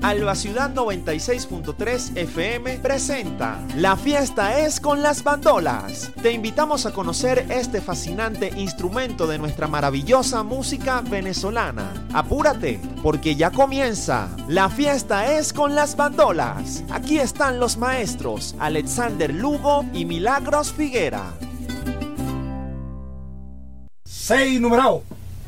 Alba Ciudad 96.3 FM presenta La Fiesta es con las Bandolas. Te invitamos a conocer este fascinante instrumento de nuestra maravillosa música venezolana. Apúrate, porque ya comienza La Fiesta es con las Bandolas. Aquí están los maestros Alexander Lugo y Milagros Figuera. 6 numerado.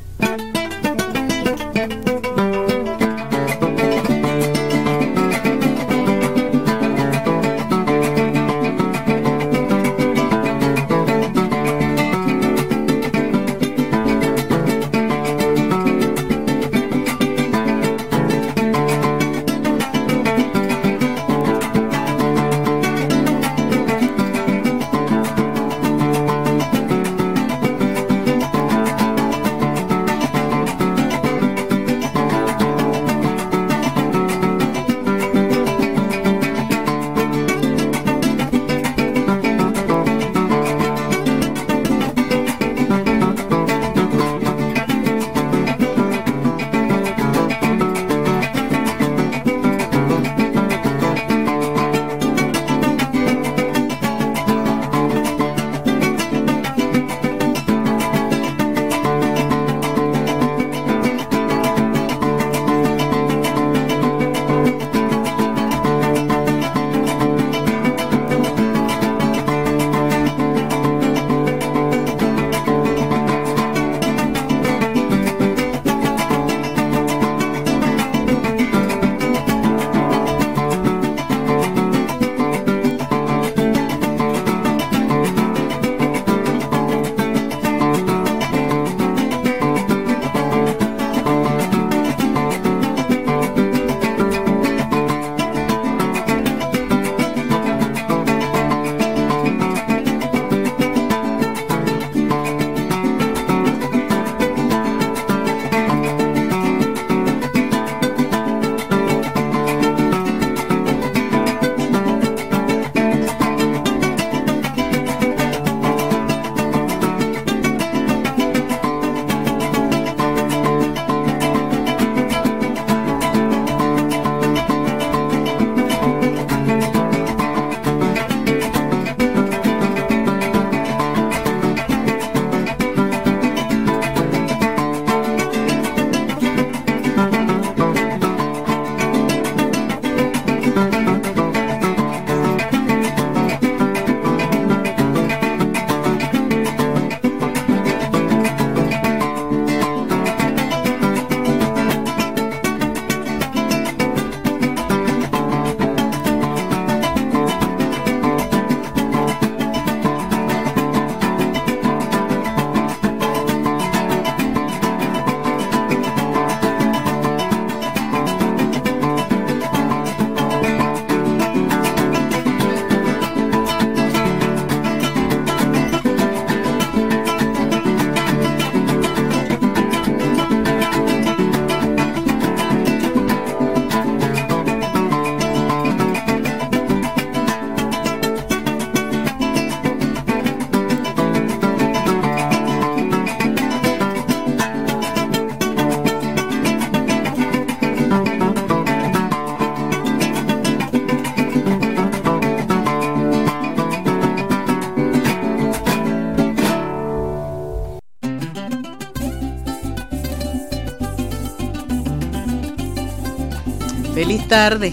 Feliz tarde,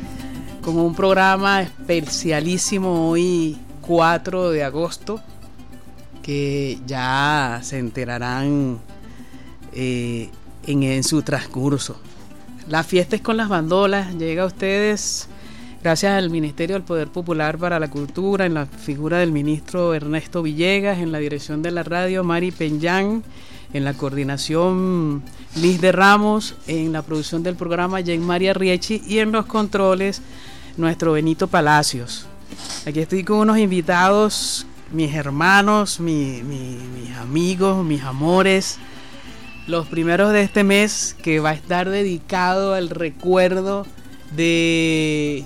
como un programa especialísimo hoy 4 de agosto, que ya se enterarán en su transcurso. La Fiesta es con las Bandolas llega a ustedes gracias al Ministerio del Poder Popular para la Cultura, en la figura del ministro Ernesto Villegas, en la dirección de la radio Mari Peñán, en la coordinación Liz de Ramos, en la producción del programa Jen María Riechi y en los controles nuestro Benito Palacios. Aquí estoy con unos invitados, mis hermanos, mis amigos, mis amores, los primeros de este mes, que va a estar dedicado al recuerdo de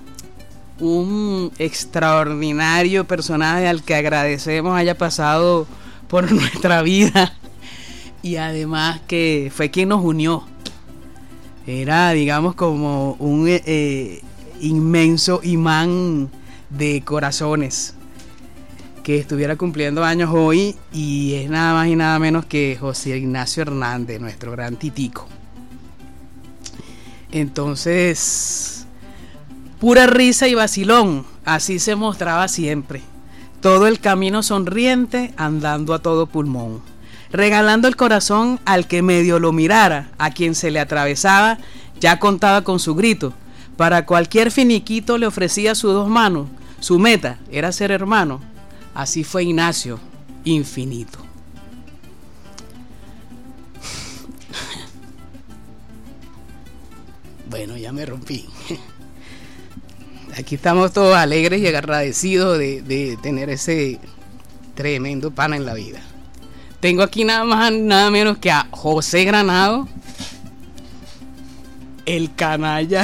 un extraordinario personaje al que agradecemos haya pasado por nuestra vida y además que fue quien nos unió. Era, digamos, como un inmenso imán de corazones que estuviera cumpliendo años hoy, y es nada más y nada menos que José Ignacio Hernández, nuestro gran titico. Entonces, pura risa y vacilón, así se mostraba siempre. Todo el camino sonriente, andando a todo pulmón, regalando el corazón al que medio lo mirara, a quien se le atravesaba, ya contaba con su grito. Para cualquier finiquito le ofrecía sus dos manos, su meta era ser hermano. Así fue Ignacio, infinito. Bueno, ya me rompí. Aquí estamos todos alegres y agradecidos de tener ese tremendo pana en la vida. Tengo aquí nada más, nada menos que a José Granado, el canalla,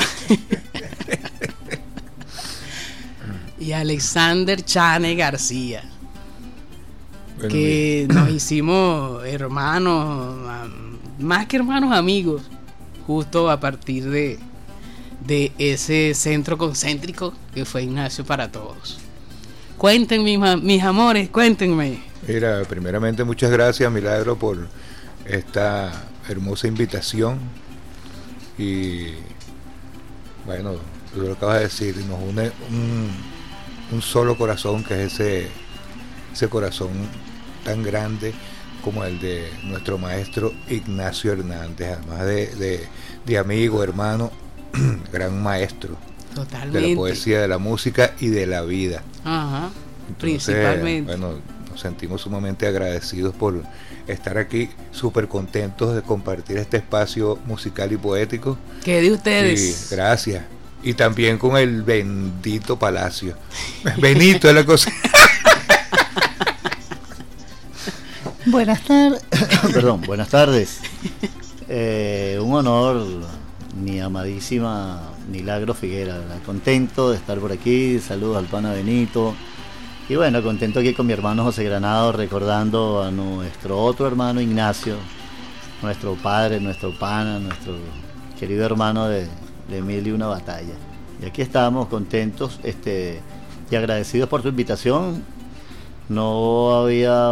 y Alexander Chane García, bueno, que nos hicimos hermanos, más que hermanos, amigos, justo a partir de ese centro concéntrico que fue Ignacio para todos. Cuéntenme, mis amores, cuéntenme. Mira, primeramente muchas gracias, Milagro, por esta hermosa invitación. Y bueno, tú lo acabas de decir, nos une un solo corazón, que es ese corazón tan grande como el de nuestro maestro Ignacio Hernández, además de amigo, hermano, gran maestro. Totalmente. De la poesía, de la música y de la vida. Ajá. Entonces, principalmente. Bueno, nos sentimos sumamente agradecidos por estar aquí, súper contentos de compartir este espacio musical y poético. ¿Qué de ustedes? Sí, gracias. Y también con el bendito Palacio. Benito es la cosa. Buenas tardes. Perdón, buenas tardes. Un honor, mi amadísima Milagro Figuera, ¿verdad? Contento de estar por aquí. Saludos al pana Benito. Y bueno, contento aquí con mi hermano José Granado, recordando a nuestro otro hermano Ignacio, nuestro padre, nuestro pana, nuestro querido hermano de mil y una batalla. Y aquí estamos contentos y agradecidos por tu invitación. No había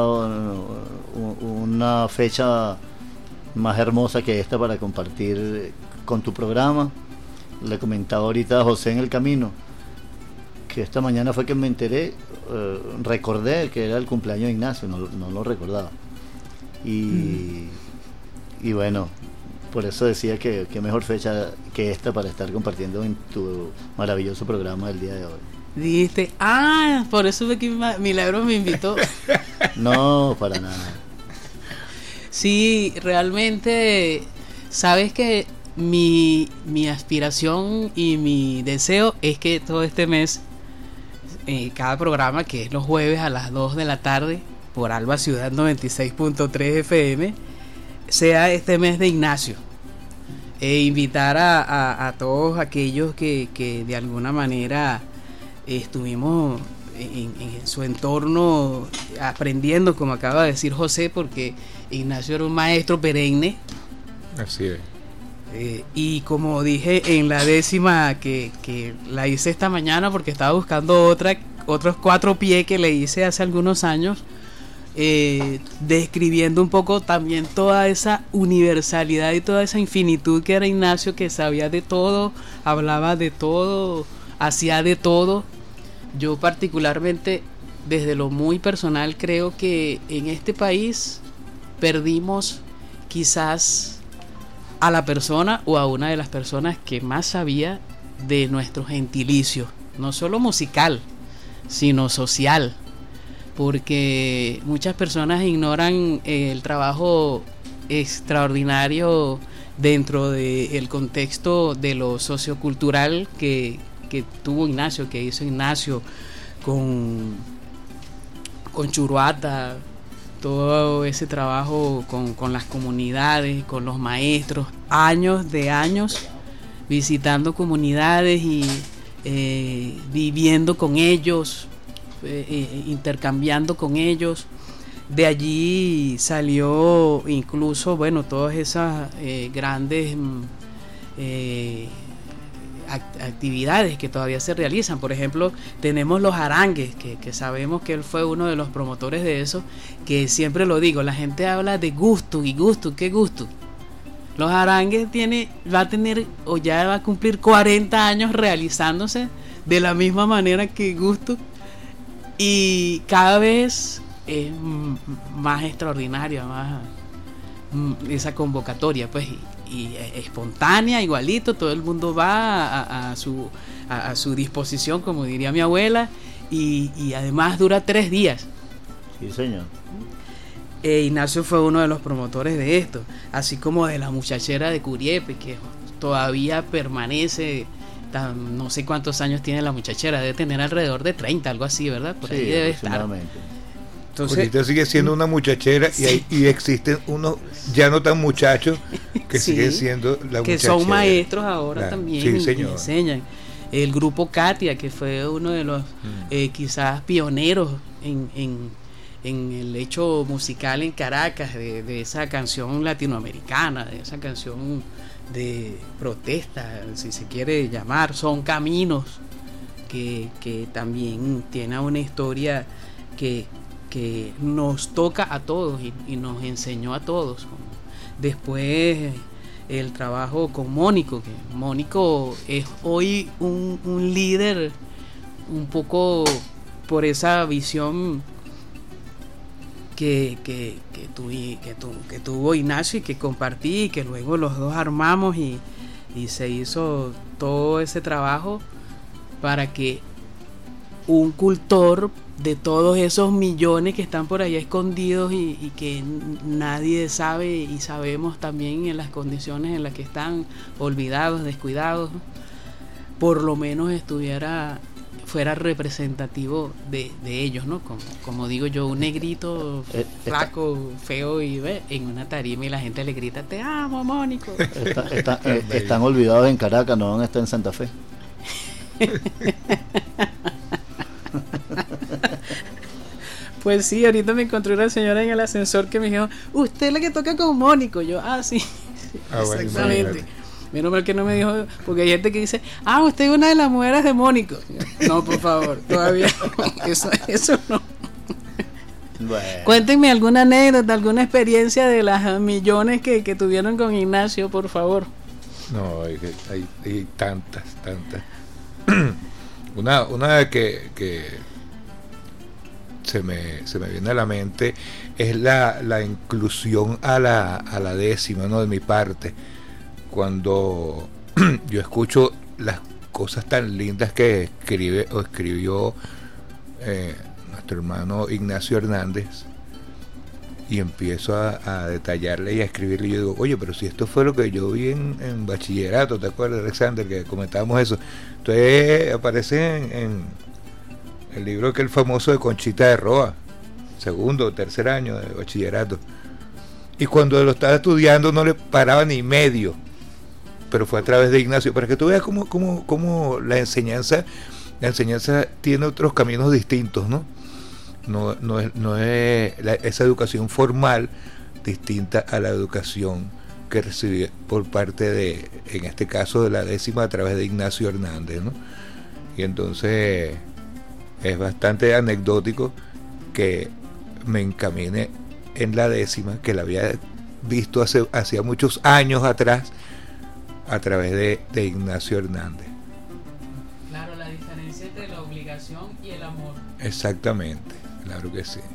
una fecha más hermosa que esta para compartir con tu programa. Le comentaba ahorita a José en el camino que esta mañana fue que me enteré, recordé que era el cumpleaños de Ignacio, no lo recordaba. Y bueno, por eso decía que mejor fecha que esta para estar compartiendo en tu maravilloso programa del día de hoy. Dijiste, por eso fue que Milagro me invitó. No, para nada. Sí, realmente, sabes que mi aspiración y mi deseo es que todo este mes, cada programa, que es los jueves a las 2 de la tarde por Alba Ciudad 96.3 FM, sea este mes de Ignacio, e invitar a todos aquellos que de alguna manera estuvimos en su entorno aprendiendo, como acaba de decir José, porque Ignacio era un maestro perenne. Así es. Y como dije en la décima que la hice esta mañana, porque estaba buscando otros 4 pies que le hice hace algunos años, describiendo un poco también toda esa universalidad y toda esa infinitud que era Ignacio, que sabía de todo, hablaba de todo, hacía de todo. Yo particularmente, desde lo muy personal, creo que en este país perdimos quizás a la persona o a una de las personas que más sabía de nuestro gentilicio, no solo musical, sino social, porque muchas personas ignoran el trabajo extraordinario dentro del contexto de lo sociocultural que tuvo Ignacio, que hizo Ignacio con Churuata, todo ese trabajo con las comunidades, con los maestros, años visitando comunidades y viviendo con ellos, intercambiando con ellos. De allí salió incluso, bueno, todas esas grandes actividades que todavía se realizan. Por ejemplo, tenemos los arangues, que sabemos que él fue uno de los promotores de eso, que siempre lo digo, la gente habla de gusto y gusto, ¿qué gusto? Los arangues va a tener o ya va a cumplir 40 años realizándose de la misma manera que gusto, y cada vez es más extraordinaria, más esa convocatoria, pues, y espontánea, igualito, todo el mundo va a su disposición, como diría mi abuela, y además dura 3 días. Sí, señor. Ignacio fue uno de los promotores de esto, así como de la muchachera de Curiepe, que todavía permanece. No sé cuántos años tiene la muchachera, debe tener alrededor de 30, algo así, ¿verdad? Por ahí debe estar. Entonces, ahorita sigue siendo una muchachera, sí. y existen unos ya no tan muchachos que sí, siguen siendo la muchachera. Que son maestros ahora también, sí, señor. Y enseñan. El grupo Katia, que fue uno de los quizás pioneros en el hecho musical en Caracas, de esa canción latinoamericana, de esa canción de protesta, si se quiere llamar, Son Caminos, que también tiene una historia que nos toca a todos y nos enseñó a todos. Después el trabajo con Mónico, que Mónico es hoy un líder un poco por esa visión que tuvo Ignacio y que compartí, y que luego los dos armamos y se hizo todo ese trabajo para que un cultor de todos esos millones que están por ahí escondidos y que nadie sabe, y sabemos también en las condiciones en las que están, olvidados, descuidados, por lo menos fuera representativo de ellos, ¿no? Como digo yo, un negrito flaco, feo, y en una tarima y la gente le grita, te amo, Mónico. Están olvidados en Caracas, no van a estar en Santa Fe. Pues sí, ahorita me encontré una señora en el ascensor que me dijo, usted es la que toca con Mónico. Yo, sí, exactamente. Bueno, menos mal que no me dijo, porque hay gente que dice, usted es una de las mujeres de Mónico. No, por favor, todavía eso no. Bueno. Cuéntenme alguna anécdota, alguna experiencia de las millones que tuvieron con Ignacio, por favor. No, hay tantas. Una que se me viene a la mente es la inclusión a la décima, ¿no? De mi parte, cuando yo escucho las cosas tan lindas que escribió nuestro hermano Ignacio Hernández, y empiezo a detallarle y a escribirle, y yo digo, oye, pero si esto fue lo que yo vi en bachillerato, ¿te acuerdas, Alexander, que comentábamos eso? Entonces aparece en el libro aquel famoso de Conchita de Roa, 2º o 3er año de bachillerato, y cuando lo estaba estudiando no le paraba ni medio, pero fue a través de Ignacio, para que tú veas cómo la enseñanza tiene otros caminos distintos, ¿no? No es esa educación formal distinta a la educación que recibí por parte de, en este caso, de la décima, a través de Ignacio Hernández, ¿no? Y entonces es bastante anecdótico que me encamine en la décima, que la había visto hacía muchos años atrás, a través de Ignacio Hernández. Claro, la diferencia entre la obligación y el amor. Exactamente, claro que sí.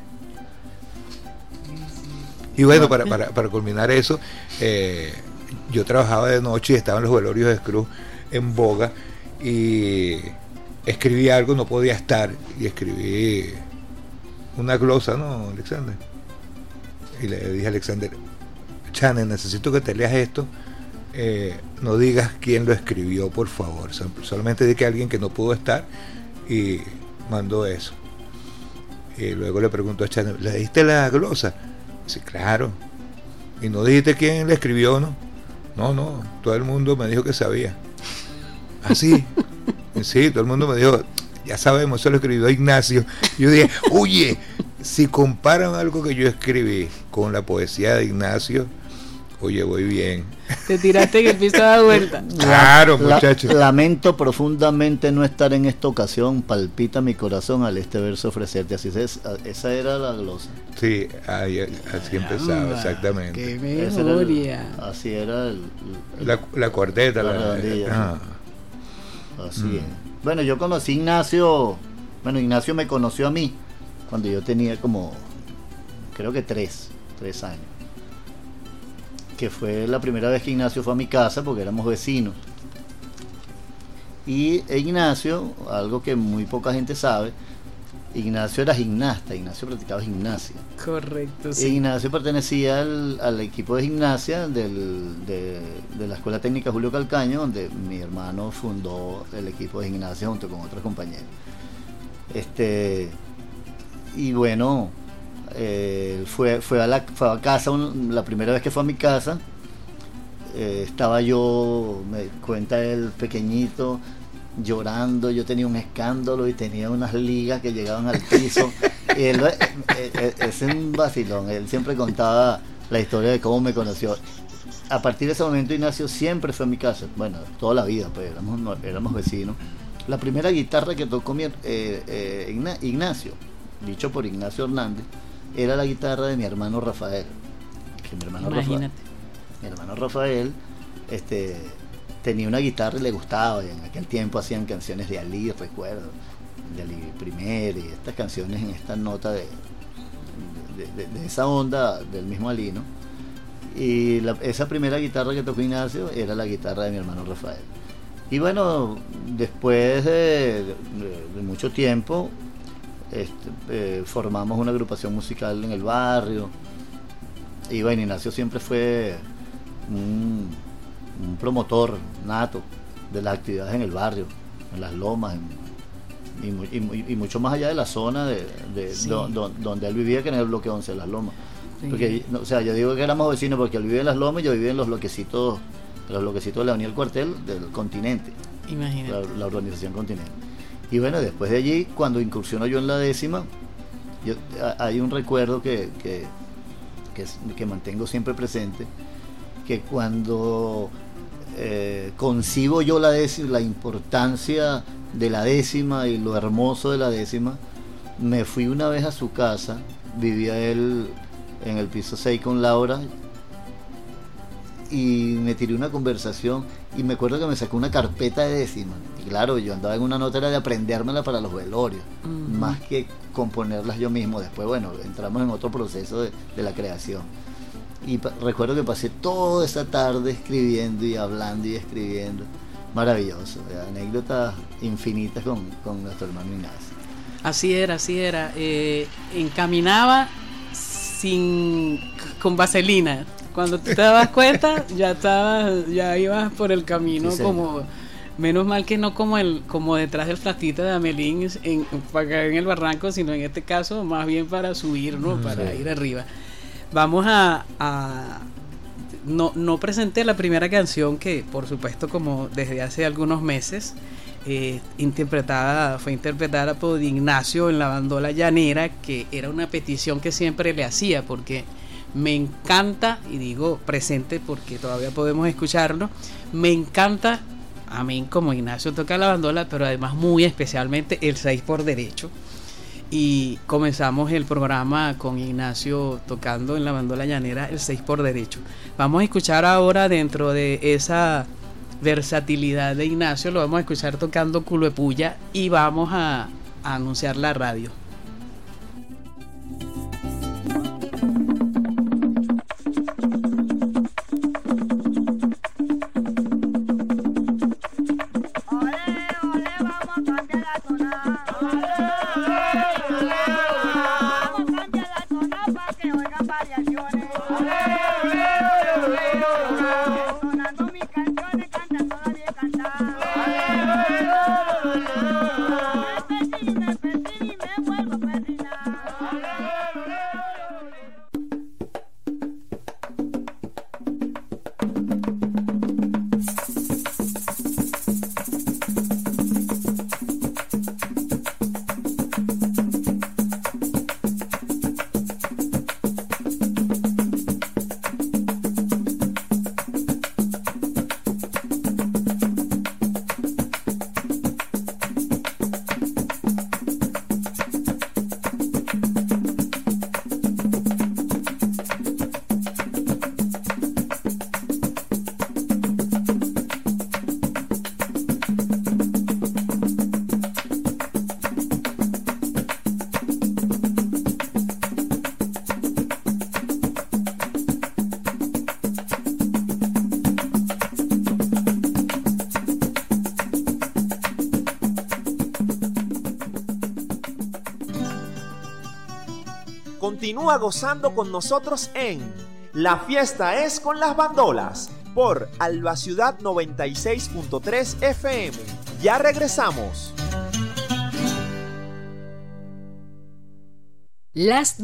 Y bueno, para culminar eso, yo trabajaba de noche y estaban los velorios de Cruz en boga, y escribí algo, no podía estar, y escribí una glosa, ¿no, Alexander? Y le dije a Alexander, Chane, necesito que te leas esto, no digas quién lo escribió, por favor, solamente di que alguien que no pudo estar, y mandó eso. Y luego le preguntó a Chane, ¿le diste la glosa? Sí, claro. Y no dijiste quién le escribió, ¿no? No, todo el mundo me dijo que sabía. ¿Así? Sí, todo el mundo me dijo, ya sabemos, eso lo escribió Ignacio. Yo dije, oye, si comparan algo que yo escribí con la poesía de Ignacio, Oye, voy bien. Te tiraste en el piso da vuelta. Claro, muchachos. Lamento profundamente no estar en esta ocasión. Palpita mi corazón al este verso ofrecerte. Así es, esa era la glosa. Sí, así empezaba, exactamente. ¡Qué memoria! Así era La cuarteta. La redondilla. Así es. Bueno, yo conocí a Ignacio. Bueno, Ignacio me conoció a mí cuando yo tenía como, creo que 3 años. Que fue la primera vez que Ignacio fue a mi casa porque éramos vecinos. Y Ignacio, algo que muy poca gente sabe, Ignacio era gimnasta, Ignacio practicaba gimnasia. Correcto, sí. Ignacio pertenecía al equipo de gimnasia de la Escuela Técnica Julio Calcaño, donde mi hermano fundó el equipo de gimnasia junto con otros compañeros. Y bueno, fue a casa la primera vez que fue a mi casa. Estaba yo, me cuenta él, pequeñito, llorando. Yo tenía un escándalo y tenía unas ligas que llegaban al piso. Y él es un vacilón. Él siempre contaba la historia de cómo me conoció. A partir de ese momento Ignacio siempre fue a mi casa. Bueno, toda la vida, pues éramos vecinos. La primera guitarra que tocó Ignacio, dicho por Ignacio Hernández, era la guitarra de mi hermano Rafael. Que mi hermano Rafael tenía una guitarra y le gustaba, y en aquel tiempo hacían canciones de Ali, recuerdo, de Ali Primer, y estas canciones en esta nota de esa onda del mismo Ali, ¿no? Y esa primera guitarra que tocó Ignacio era la guitarra de mi hermano Rafael. Y bueno, después de mucho tiempo formamos una agrupación musical en el barrio. Y bueno, Ignacio siempre fue un promotor nato de las actividades en el barrio, en las lomas, y mucho más allá de la zona sí, donde él vivía, que en el bloque 11 de las lomas. Sí. Porque, o sea, yo digo que éramos vecinos porque él vivía en las lomas y yo vivía en los bloquecitos de la Avenida del Cuartel del Continente. Imagínate. La urbanización Continente. Y bueno, después de allí, cuando incursiono yo en la 10ª, hay un recuerdo que mantengo siempre presente, que cuando concibo yo la 10ª, la importancia de la 10ª y lo hermoso de la 10ª, me fui una vez a su casa. Vivía él en el piso 6 con Laura, y me tiré una conversación, y me acuerdo que me sacó una carpeta de 10ª, y claro, yo andaba en una nota de aprendérmela para los velorios, más que componerlas yo mismo. Después, bueno, entramos en otro proceso de la creación, y recuerdo que pasé toda esa tarde escribiendo y hablando y escribiendo. Maravilloso, anécdotas infinitas con nuestro hermano Ignacio. Así era. Encaminaba con vaselina. Cuando te dabas cuenta, ya ibas por el camino, sí, como, menos mal que no como detrás del flatita de Amelín para caer en el barranco, sino en este caso más bien para subir, ¿no? Para ir arriba. Vamos no presenté la primera canción, que por supuesto, como desde hace algunos meses fue interpretada por Ignacio en la bandola llanera, que era una petición que siempre le hacía, porque me encanta, y digo presente porque todavía podemos escucharlo, me encanta a mí como Ignacio toca la bandola, pero además muy especialmente el 6 por derecho. Y comenzamos el programa con Ignacio tocando en la bandola llanera el 6 por derecho. Vamos a escuchar ahora, dentro de esa versatilidad de Ignacio, lo vamos a escuchar tocando Culo de Puya, y vamos a anunciar la radio. Me Continúa gozando con nosotros en La Fiesta es con las Bandolas por Alba Ciudad 96.3 FM. Ya regresamos. Las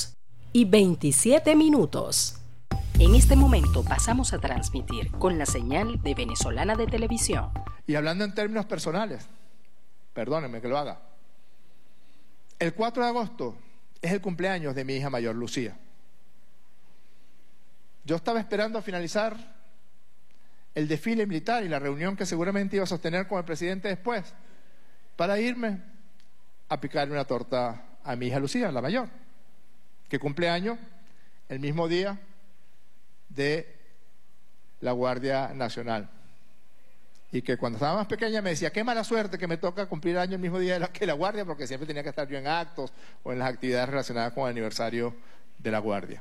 2:27. En este momento pasamos a transmitir con la señal de Venezolana de Televisión. Y hablando en términos personales, perdónenme que lo haga, el 4 de agosto es el cumpleaños de mi hija mayor, Lucía. Yo estaba esperando a finalizar el desfile militar y la reunión que seguramente iba a sostener con el presidente después, para irme a picarle una torta a mi hija Lucía, la mayor, que cumple años el mismo día de la Guardia Nacional. Y que cuando estaba más pequeña me decía, qué mala suerte que me toca cumplir año el mismo día que la Guardia, porque siempre tenía que estar yo en actos o en las actividades relacionadas con el aniversario de la Guardia.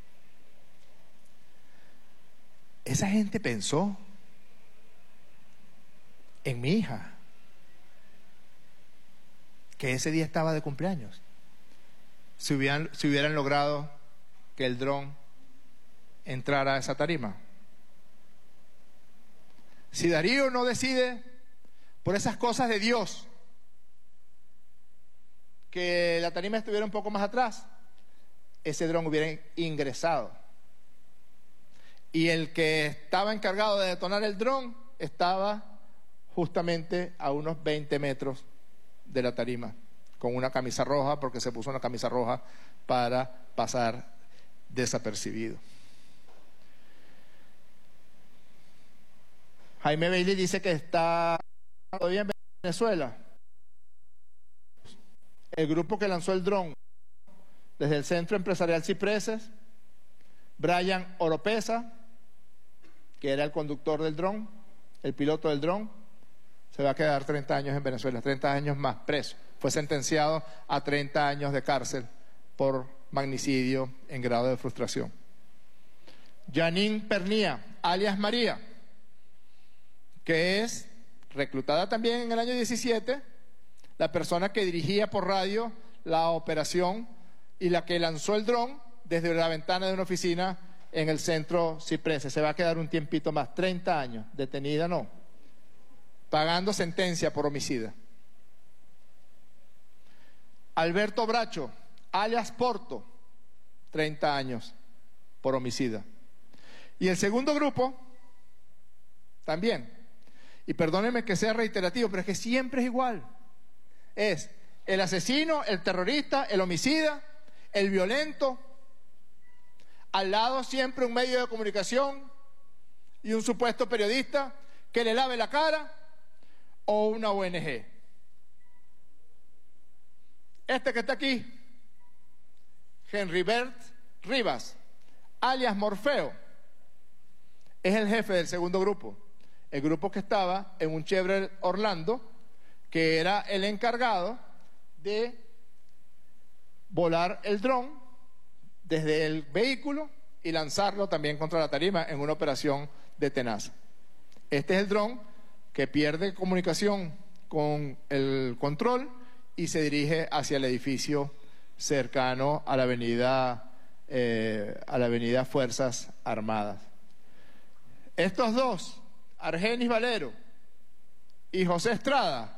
Esa gente pensó en mi hija, que ese día estaba de cumpleaños. Si hubieran logrado que el dron entrara a esa tarima. Si Darío no decide, por esas cosas de Dios, que la tarima estuviera un poco más atrás, ese dron hubiera ingresado. Y el que estaba encargado de detonar el dron estaba justamente a unos 20 metros de la tarima, con una camisa roja, porque se puso una camisa roja para pasar desapercibido. Jaime Bailey dice que está todavía en Venezuela. El grupo que lanzó el dron desde el Centro Empresarial Cipreses, Brian Oropesa, que era el conductor del dron, el piloto del dron, se va a quedar 30 años en Venezuela, 30 años más preso. Fue sentenciado a 30 años de cárcel por magnicidio en grado de frustración. Janine Pernía, alias María, que es reclutada también en el año 17, la persona que dirigía por radio la operación y la que lanzó el dron desde la ventana de una oficina en el Centro Cipreses. Se va a quedar un tiempito más, 30 años, detenida no, pagando sentencia por homicida. Alberto Bracho, alias Porto, 30 años por homicida. Y el segundo grupo, también, y perdónenme que sea reiterativo, pero es que siempre es igual. Es el asesino, el terrorista, el homicida, el violento, al lado siempre un medio de comunicación y un supuesto periodista que le lave la cara, o una ONG. Este que está aquí, Henry Bert Rivas, alias Morfeo, es el jefe del segundo grupo. El grupo que estaba en un Chevrolet Orlando, que era el encargado de volar el dron desde el vehículo y lanzarlo también contra la tarima en una operación de tenaza. Este es el dron que pierde comunicación con el control y se dirige hacia el edificio cercano a la avenida Fuerzas Armadas. Estos dos, Argenis Valero y José Estrada,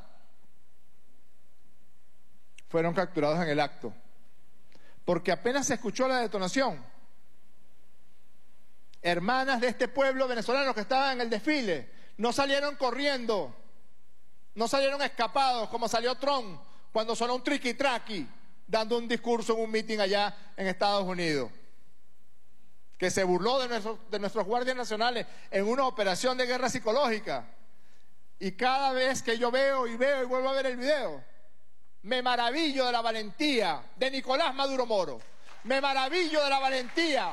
fueron capturados en el acto, porque apenas se escuchó la detonación, hermanas de este pueblo venezolano que estaban en el desfile no salieron corriendo, no salieron escapados como salió Trump cuando sonó un triqui-traqui dando un discurso en un meeting allá en Estados Unidos, que se burló de nuestros guardias nacionales en una operación de guerra psicológica. Y cada vez que yo veo y vuelvo a ver el video, me maravillo de la valentía de Nicolás Maduro Moro, me maravillo de la valentía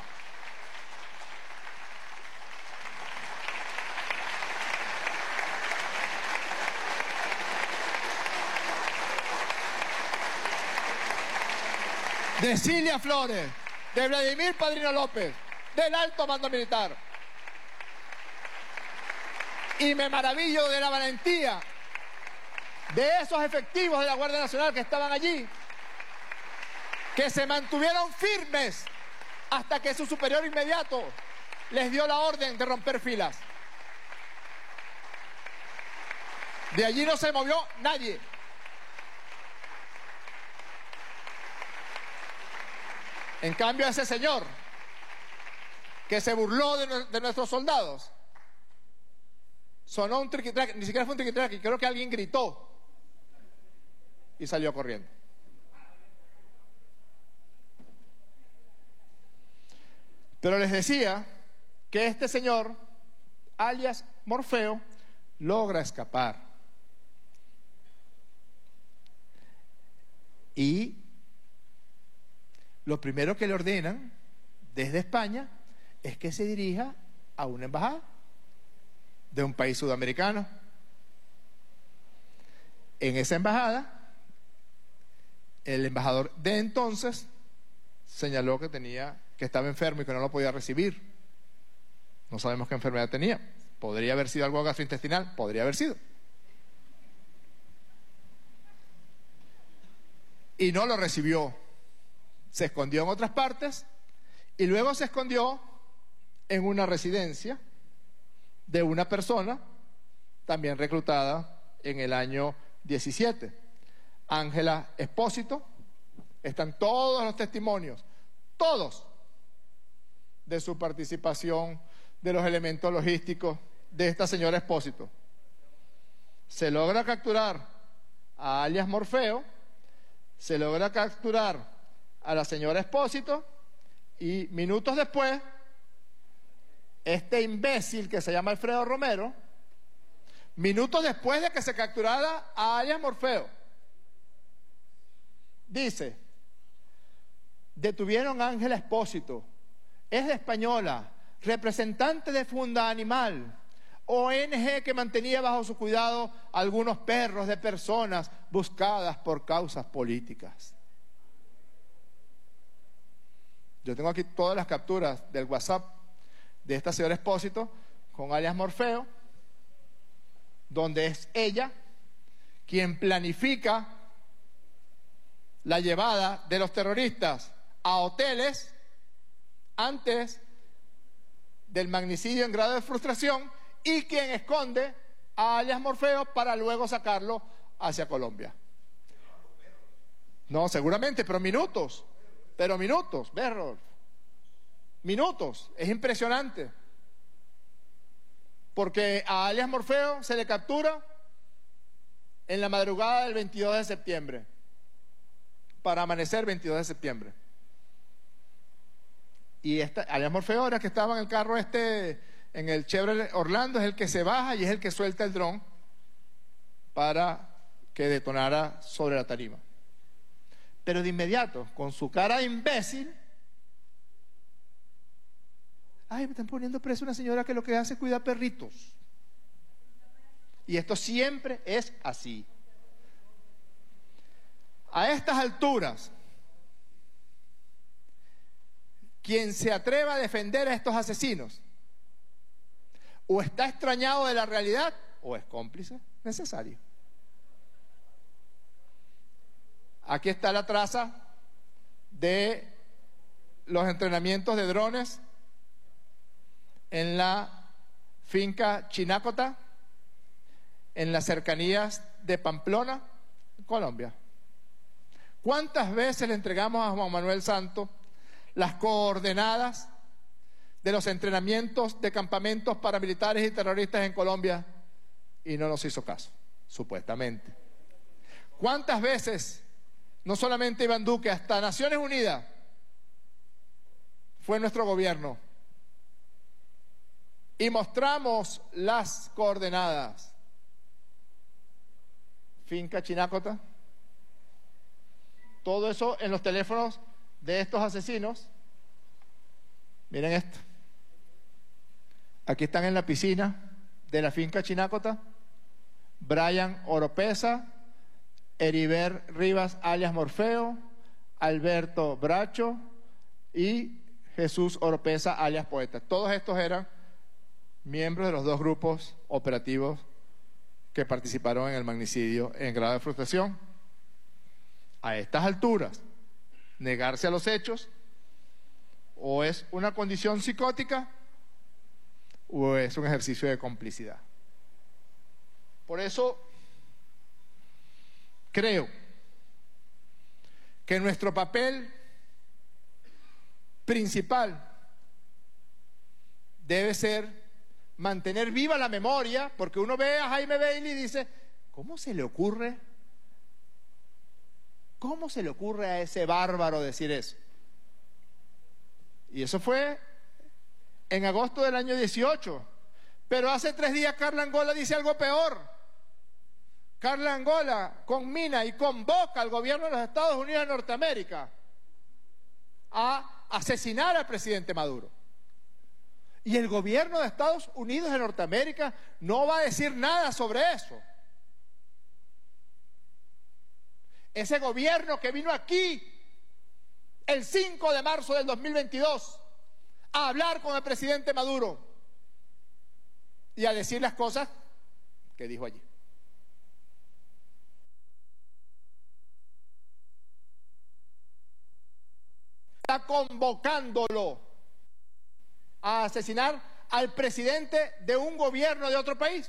de Cilia Flores, de Vladimir Padrino López, del alto mando militar. Y me maravillo de la valentía de esos efectivos de la Guardia Nacional que estaban allí, que se mantuvieron firmes hasta que su superior inmediato les dio la orden de romper filas. De allí no se movió nadie. En cambio, ese señor que se burló de nuestros soldados, sonó un triqui-traqui, ni siquiera fue un triqui-traqui, creo que alguien gritó y salió corriendo. Pero les decía que este señor, alias Morfeo, logra escapar. Y lo primero que le ordenan desde España es que se dirija a una embajada de un país sudamericano. En esa embajada, el embajador de entonces señaló que estaba enfermo y que no lo podía recibir. No sabemos qué enfermedad tenía. Podría haber sido algo gastrointestinal, podría haber sido. Y no lo recibió. Se escondió en otras partes y luego se escondió en una residencia de una persona también reclutada en el año 17, Ángela Espósito. Están todos los testimonios, todos, de su participación, de los elementos logísticos de esta señora Espósito. Se logra capturar a alias Morfeo, se logra capturar a la señora Espósito y minutos después, este imbécil que se llama Alfredo Romero, minutos después de que se capturara a alias Morfeo, dice: detuvieron a Ángela Espósito, es de Española, representante de Funda Animal, ONG que mantenía bajo su cuidado algunos perros de personas buscadas por causas políticas. Yo tengo aquí todas las capturas del WhatsApp de esta señora Espósito con alias Morfeo, donde es ella quien planifica la llevada de los terroristas a hoteles antes del magnicidio en grado de frustración y quien esconde a alias Morfeo para luego sacarlo hacia Colombia. No, seguramente, pero minutos, Berro, minutos. Es impresionante, porque a alias Morfeo se le captura en la madrugada del 22 de septiembre, para amanecer 22 de septiembre. Y alias Morfeo era que estaba en el carro en el Chevrolet Orlando, es el que se baja y es el que suelta el dron para que detonara sobre la tarima. Pero de inmediato, con su cara de imbécil: ay, me están poniendo preso una señora que lo que hace es cuidar perritos. Y esto siempre es así. A estas alturas, quien se atreva a defender a estos asesinos o está extrañado de la realidad o es cómplice necesario. Aquí está la traza de los entrenamientos de drones en la finca Chinácota, en las cercanías de Pamplona, Colombia. ¿Cuántas veces le entregamos a Juan Manuel Santos las coordenadas de los entrenamientos de campamentos paramilitares y terroristas en Colombia y no nos hizo caso, supuestamente? ¿Cuántas veces, no solamente Iván Duque, hasta Naciones Unidas fue nuestro gobierno y mostramos las coordenadas? Finca Chinácota, todo eso en los teléfonos de estos asesinos. Miren esto. Aquí están en la piscina de la finca Chinácota Brian Oropesa, Heriber Rivas alias Morfeo, Alberto Bracho y Jesús Oropesa alias Poeta. Todos estos eran miembros de los dos grupos operativos que participaron en el magnicidio en grado de frustración. A estas alturas, negarse a los hechos, o es una condición psicótica, o es un ejercicio de complicidad. Por eso creo que nuestro papel principal debe ser mantener viva la memoria, porque uno ve a Jaime Bailey y dice, ¿cómo se le ocurre a ese bárbaro decir eso? Y eso fue en agosto del año 18. Pero hace 3 días Carla Angola dice algo peor. Carla Angola conmina y convoca al gobierno de los Estados Unidos de Norteamérica a asesinar al presidente Maduro. Y el gobierno de Estados Unidos de Norteamérica no va a decir nada sobre eso. Ese gobierno que vino aquí el 5 de marzo del 2022 a hablar con el presidente Maduro y a decir las cosas que dijo allí. Está convocándolo a asesinar al presidente de un gobierno de otro país.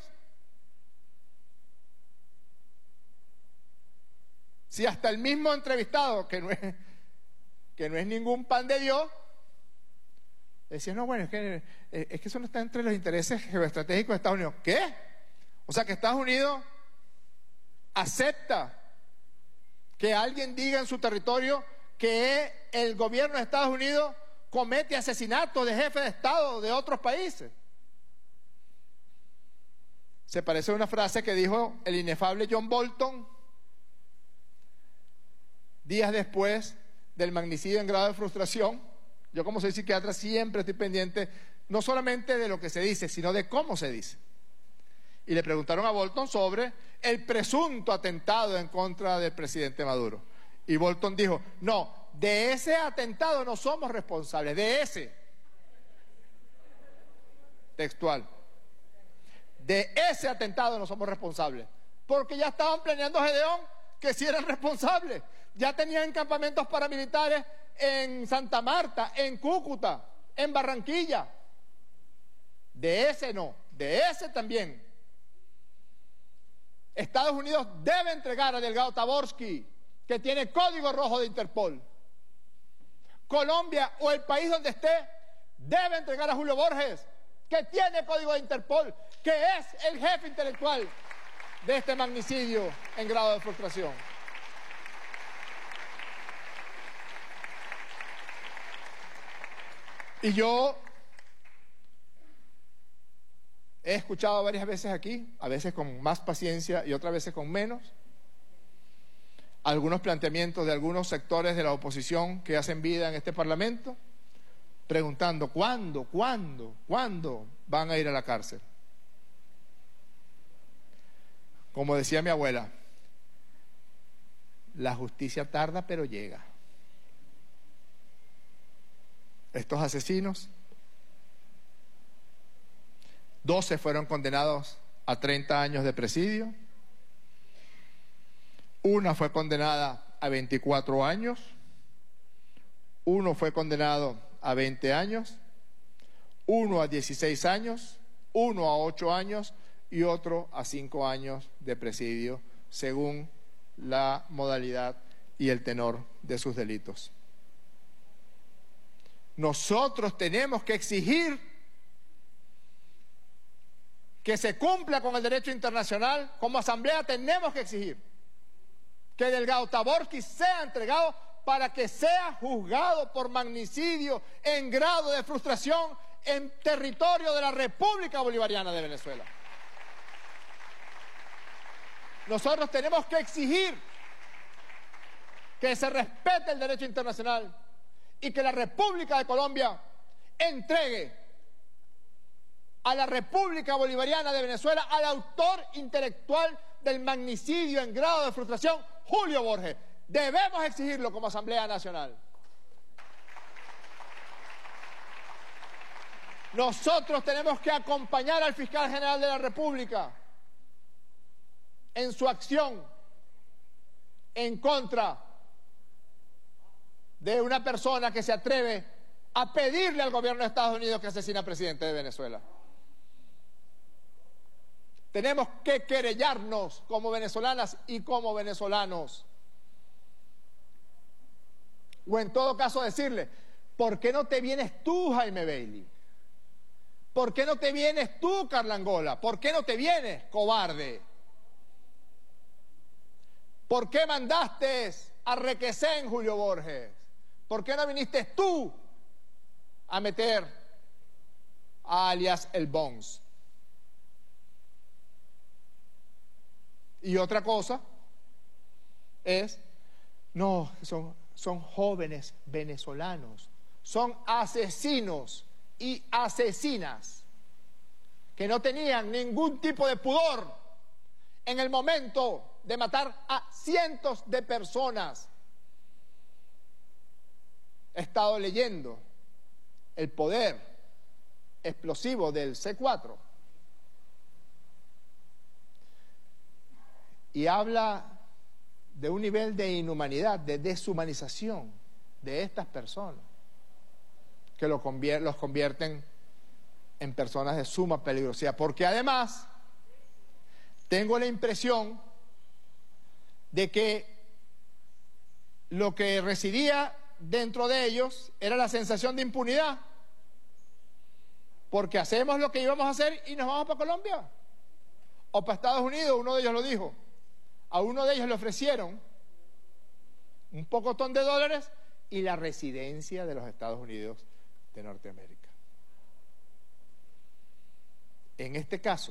Si hasta el mismo entrevistado, que no es ningún pan de Dios, decía, no, bueno, es que eso no está entre los intereses geoestratégicos de Estados Unidos. ¿Qué? O sea, que Estados Unidos acepta que alguien diga en su territorio que el gobierno de Estados Unidos comete asesinatos de jefes de Estado de otros países. Se parece a una frase que dijo el inefable John Bolton días después del magnicidio en grado de frustración. Yo, como soy psiquiatra, siempre estoy pendiente no solamente de lo que se dice, sino de cómo se dice. Y le preguntaron a Bolton sobre el presunto atentado en contra del presidente Maduro. Y Bolton dijo, no, de ese atentado no somos responsables, de ese. Textual. De ese atentado no somos responsables. Porque ya estaban planeando Gedeón que sí eran responsables. Ya tenían campamentos paramilitares en Santa Marta, en Cúcuta, en Barranquilla. De ese no, de ese también. Estados Unidos debe entregar a Delgado Taborsky, que tiene código rojo de Interpol. Colombia o el país donde esté debe entregar a Julio Borges, que tiene código de Interpol, que es el jefe intelectual de este magnicidio en grado de frustración. Y yo he escuchado varias veces aquí, a veces con más paciencia y otras veces con menos, algunos planteamientos de algunos sectores de la oposición que hacen vida en este Parlamento, preguntando ¿cuándo van a ir a la cárcel? Como decía mi abuela, la justicia tarda pero llega. Estos asesinos, 12 fueron condenados a 30 años de presidio, una fue condenada a 24 años, uno fue condenado a 20 años, uno a 16 años, uno a 8 años y otro a 5 años de presidio, según la modalidad y el tenor de sus delitos. Nosotros tenemos que exigir que se cumpla con el derecho internacional. Como asamblea tenemos que exigir que Delgado Taborsky sea entregado para que sea juzgado por magnicidio en grado de frustración en territorio de la República Bolivariana de Venezuela. Nosotros tenemos que exigir que se respete el derecho internacional y que la República de Colombia entregue a la República Bolivariana de Venezuela al autor intelectual del magnicidio en grado de frustración, Julio Borges. Debemos exigirlo como Asamblea Nacional. Nosotros tenemos que acompañar al fiscal general de la República en su acción en contra de una persona que se atreve a pedirle al gobierno de Estados Unidos que asesine al presidente de Venezuela. Tenemos que querellarnos como venezolanas y como venezolanos. O en todo caso decirle, ¿por qué no te vienes tú, Jaime Bailey? ¿Por qué no te vienes tú, Carla Angola? ¿Por qué no te vienes, cobarde? ¿Por qué mandaste a Requesén, Julio Borges? ¿Por qué no viniste tú a meter a alias El Bons? Y otra cosa es, no, son jóvenes venezolanos, son asesinos y asesinas que no tenían ningún tipo de pudor en el momento de matar a cientos de personas. He estado leyendo el poder explosivo del C4 y habla de un nivel de inhumanidad, de deshumanización de estas personas, que los convierten en personas de suma peligrosidad. Porque además, tengo la impresión de que lo que residía dentro de ellos era la sensación de impunidad. Porque hacemos lo que íbamos a hacer y nos vamos para Colombia o para Estados Unidos. Uno de ellos lo dijo. A uno de ellos le ofrecieron un pocotón de dólares y la residencia de los Estados Unidos de Norteamérica. En este caso,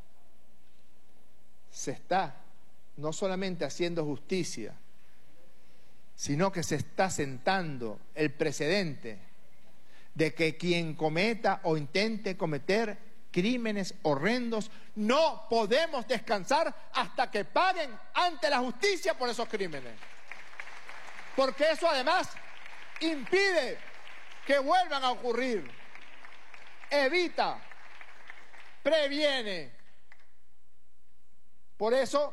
se está no solamente haciendo justicia, sino que se está sentando el precedente de que quien cometa o intente cometer crímenes horrendos, no podemos descansar hasta que paguen ante la justicia por esos crímenes. Porque eso además impide que vuelvan a ocurrir, evita, previene. Por eso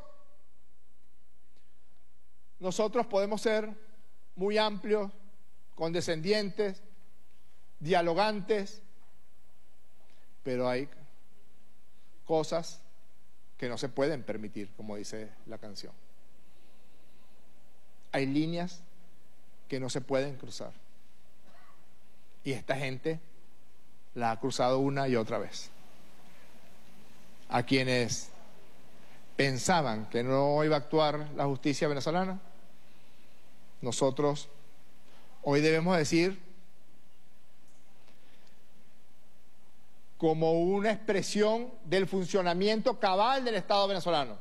nosotros podemos ser muy amplios, condescendientes, dialogantes, pero hay cosas que no se pueden permitir, como dice la canción. Hay líneas que no se pueden cruzar. Y esta gente la ha cruzado una y otra vez. A quienes pensaban que no iba a actuar la justicia venezolana, nosotros hoy debemos decir, como una expresión del funcionamiento cabal del Estado venezolano.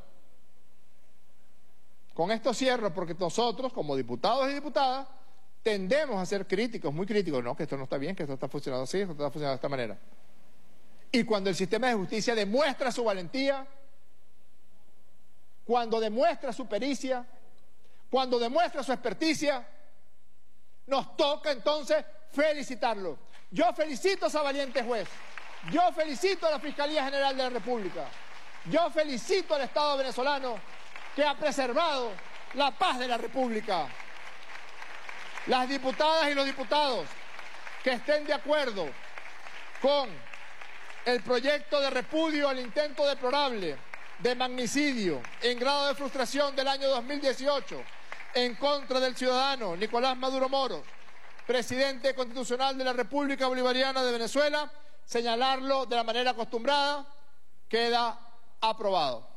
Con esto cierro, porque nosotros, como diputados y diputadas, tendemos a ser críticos, muy críticos. No, que esto no está bien, que esto está funcionando así, que esto está funcionando de esta manera. Y cuando el sistema de justicia demuestra su valentía, cuando demuestra su pericia, cuando demuestra su experticia, nos toca entonces felicitarlo. Yo felicito a esa valiente juez. Yo felicito a la Fiscalía General de la República. Yo felicito al Estado venezolano que ha preservado la paz de la República. Las diputadas y los diputados que estén de acuerdo con el proyecto de repudio al intento deplorable de magnicidio en grado de frustración del año 2018 en contra del ciudadano Nicolás Maduro Moros, presidente constitucional de la República Bolivariana de Venezuela, señalarlo de la manera acostumbrada. Queda aprobado.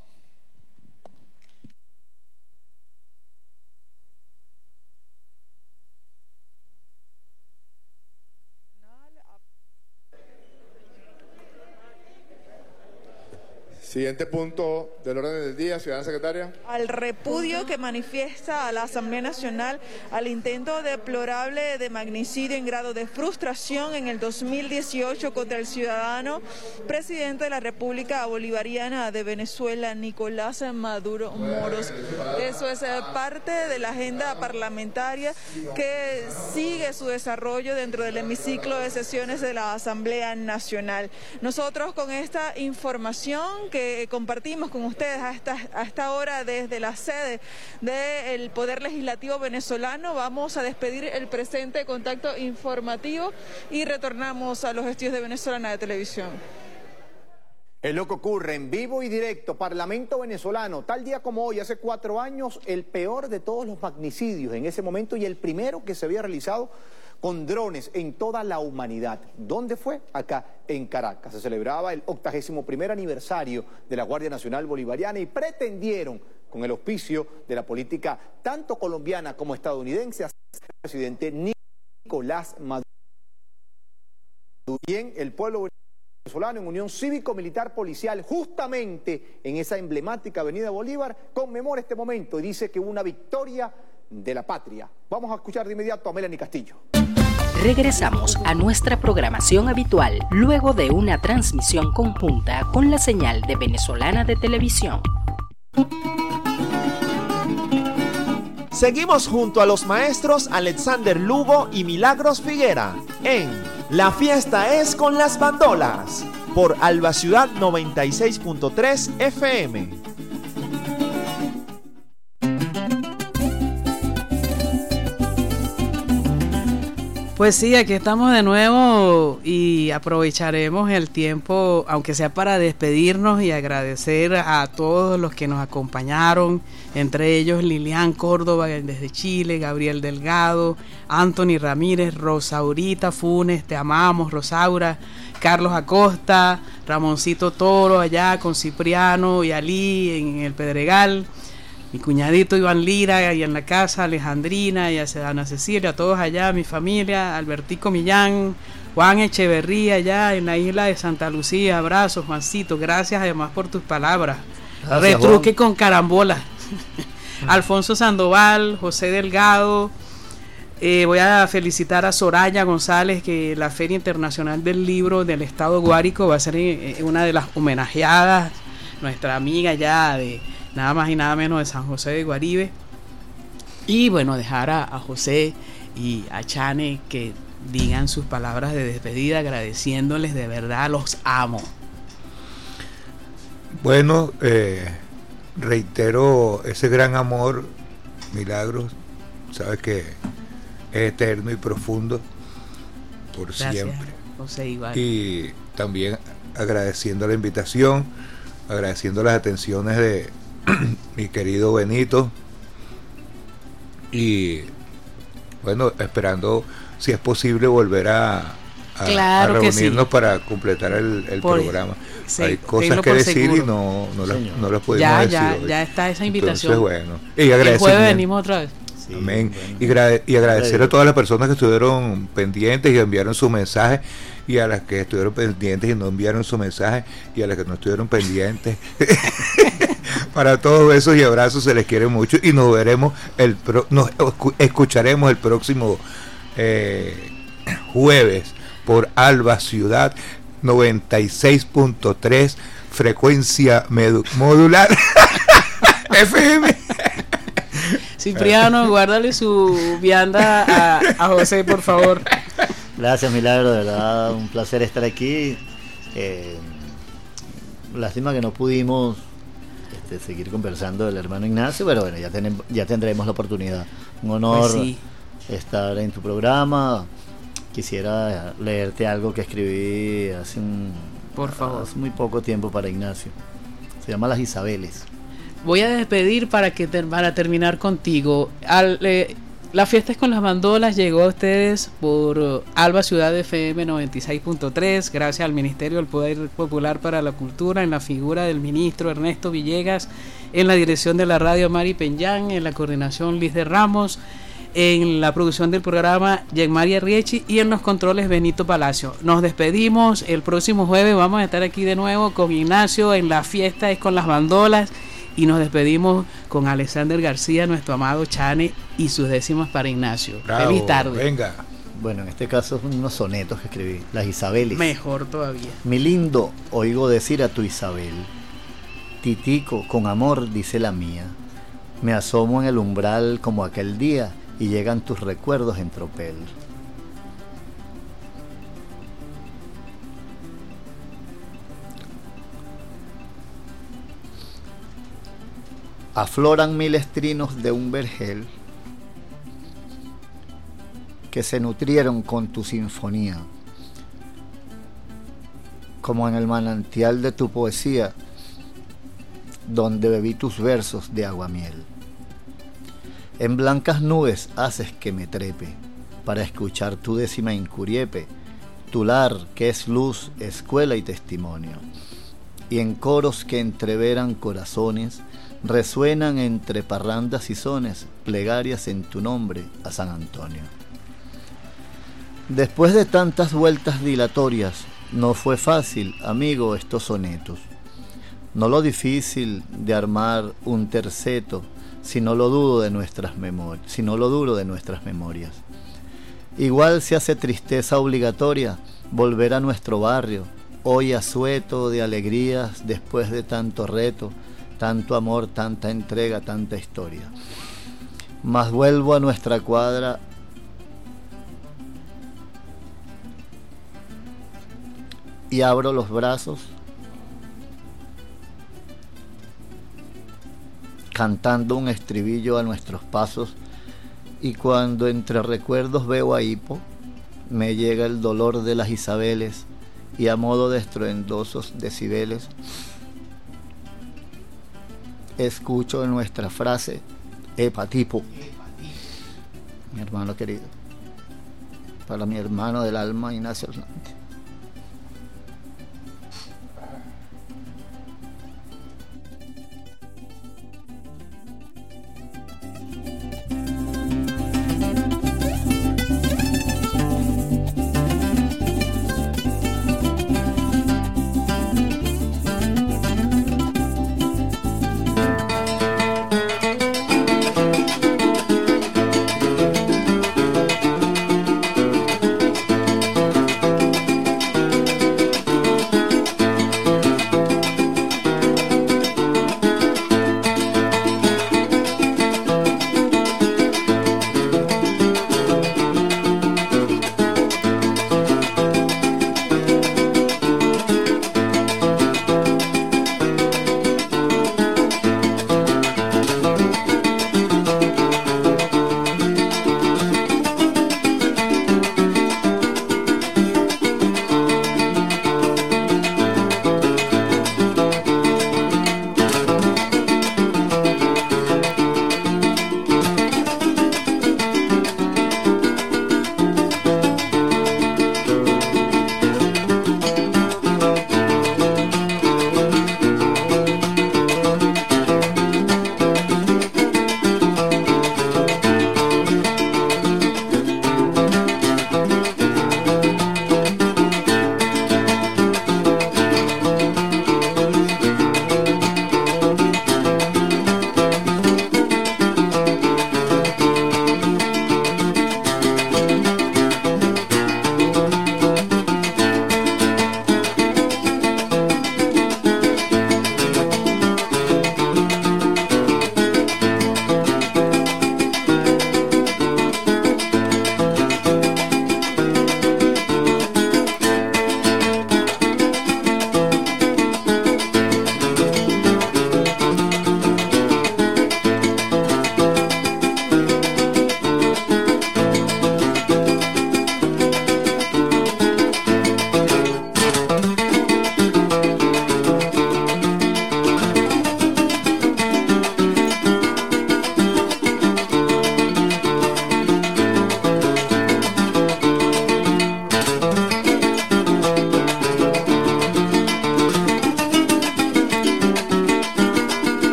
Siguiente punto del orden del día, ciudadana secretaria. Al repudio que manifiesta a la Asamblea Nacional al intento deplorable de magnicidio en grado de frustración en el 2018 contra el ciudadano presidente de la República Bolivariana de Venezuela, Nicolás Maduro Moros. Eso es parte de la agenda parlamentaria que sigue su desarrollo dentro del hemiciclo de sesiones de la Asamblea Nacional. Nosotros con esta información que que compartimos con ustedes a esta hora desde la sede del Poder Legislativo venezolano. Vamos a despedir el presente contacto informativo y retornamos a los estudios de Venezolana de Televisión. Es lo que ocurre en vivo y directo, Parlamento venezolano, tal día como hoy, hace 4 años, el peor de todos los magnicidios en ese momento y el primero que se había realizado con drones en toda la humanidad. ¿Dónde fue? Acá, en Caracas. Se celebraba el 81º aniversario de la Guardia Nacional Bolivariana y pretendieron, con el auspicio de la política tanto colombiana como estadounidense, hacer al presidente Nicolás Maduro. Bien, el pueblo venezolano en unión cívico-militar policial, justamente en esa emblemática avenida Bolívar, conmemora este momento y dice que hubo una victoria de la patria. Vamos a escuchar de inmediato a Melanie Castillo. Regresamos a nuestra programación habitual luego de una transmisión conjunta con la señal de Venezolana de Televisión. Seguimos junto a los maestros Alexander Lugo y Milagros Figuera en La Fiesta es con las Bandolas por Alba Ciudad 96.3 FM. Pues sí, aquí estamos de nuevo y aprovecharemos el tiempo, aunque sea para despedirnos y agradecer a todos los que nos acompañaron, entre ellos Lilian Córdoba desde Chile, Gabriel Delgado, Anthony Ramírez, Rosaurita Funes, te amamos, Rosaura, Carlos Acosta, Ramoncito Toro allá con Cipriano y Ali en el Pedregal, mi cuñadito Iván Lira y en la casa Alejandrina y a Ana Cecilia, a todos allá, mi familia, Albertico Millán, Juan Echeverría allá en la isla de Santa Lucía, abrazos Juancito, gracias además por tus palabras, gracias, retruque Juan. Con carambola. Alfonso Sandoval, José Delgado, voy a felicitar a Soraya González, que la Feria Internacional del Libro del Estado Guárico va a ser una de las homenajeadas, nuestra amiga ya de nada más y nada menos de San José de Guaribe. Y bueno, dejar a José y a Chane que digan sus palabras de despedida, agradeciéndoles, de verdad los amo. Bueno, reitero ese gran amor, Milagros, sabes que es eterno y profundo por gracias, siempre. José, igual. Y también agradeciendo la invitación, agradeciendo las atenciones de mi querido Benito y bueno, esperando si es posible volver a reunirnos sí, para completar el programa. Sí, hay cosas que decir seguro. Y no las podemos decir hoy. Ya está esa invitación. Entonces, bueno, y el jueves venimos otra vez. Sí, amén. Bueno. Y agradecer a todas las personas que estuvieron pendientes y enviaron su mensaje, y a las que estuvieron pendientes y no enviaron su mensaje, y a las que no estuvieron pendientes. Para todos besos y abrazos, se les quiere mucho y nos veremos nos escucharemos el próximo jueves por Alba Ciudad 96.3 frecuencia modular FM. Cipriano, guárdale su vianda a José, por favor. Gracias, Milagro, de verdad un placer estar aquí. Lástima que no pudimos seguir conversando del hermano Ignacio, pero bueno, ya tendremos la oportunidad. Un honor pues sí, estar en tu programa. Quisiera leerte algo que escribí hace muy poco tiempo para Ignacio. Se llama Las Isabeles. Voy a despedir para terminar contigo. La Fiesta es con las Bandolas llegó a ustedes por Alba Ciudad FM 96.3, gracias al Ministerio del Poder Popular para la Cultura, en la figura del ministro Ernesto Villegas, en la dirección de la radio Mari Peñán, en la coordinación Liz de Ramos, en la producción del programa Jean-Marie Riechi y en los controles Benito Palacio. Nos despedimos, el próximo jueves vamos a estar aquí de nuevo con Ignacio en La Fiesta es con las Bandolas. Y nos despedimos con Alexander García, nuestro amado Chane, y sus décimas para Ignacio. Bravo, feliz tarde. Venga. Bueno, en este caso son unos sonetos que escribí, Las Isabeles. Mejor todavía. Mi lindo, oigo decir a tu Isabel, Titico, con amor, dice la mía. Me asomo en el umbral como aquel día y llegan tus recuerdos en tropel. afloran mil estrinos de un vergel que se nutrieron con tu sinfonía, como en el manantial de tu poesía, donde bebí tus versos de aguamiel. En blancas nubes haces que me trepe, para escuchar tu décima incuriepe, tu lar que es luz, escuela y testimonio. Y en coros que entreveran corazones, resuenan entre parrandas y sones, plegarias en tu nombre a San Antonio. Después de tantas vueltas dilatorias, no fue fácil, amigo, estos sonetos. No lo difícil de armar un terceto, sino lo duro de nuestras memorias. Igual se hace tristeza obligatoria volver a nuestro barrio, hoy asueto de alegrías después de tanto reto, tanto amor, tanta entrega, tanta historia. Mas vuelvo a nuestra cuadra y abro los brazos cantando un estribillo a nuestros pasos, y cuando entre recuerdos veo a Hipo, me llega el dolor de las Isabeles, y a modo de estruendosos decibeles escucho nuestra frase hepatipo. Mi hermano querido, para mi hermano del alma Ignacio Hernández.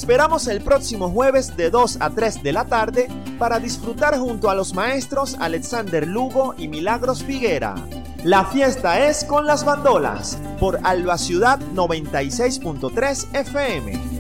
esperamos el próximo jueves de 2 a 3 de la tarde para disfrutar junto a los maestros Alexander Lugo y Milagros Figuera. La fiesta es con las bandolas por Alba Ciudad 96.3 FM.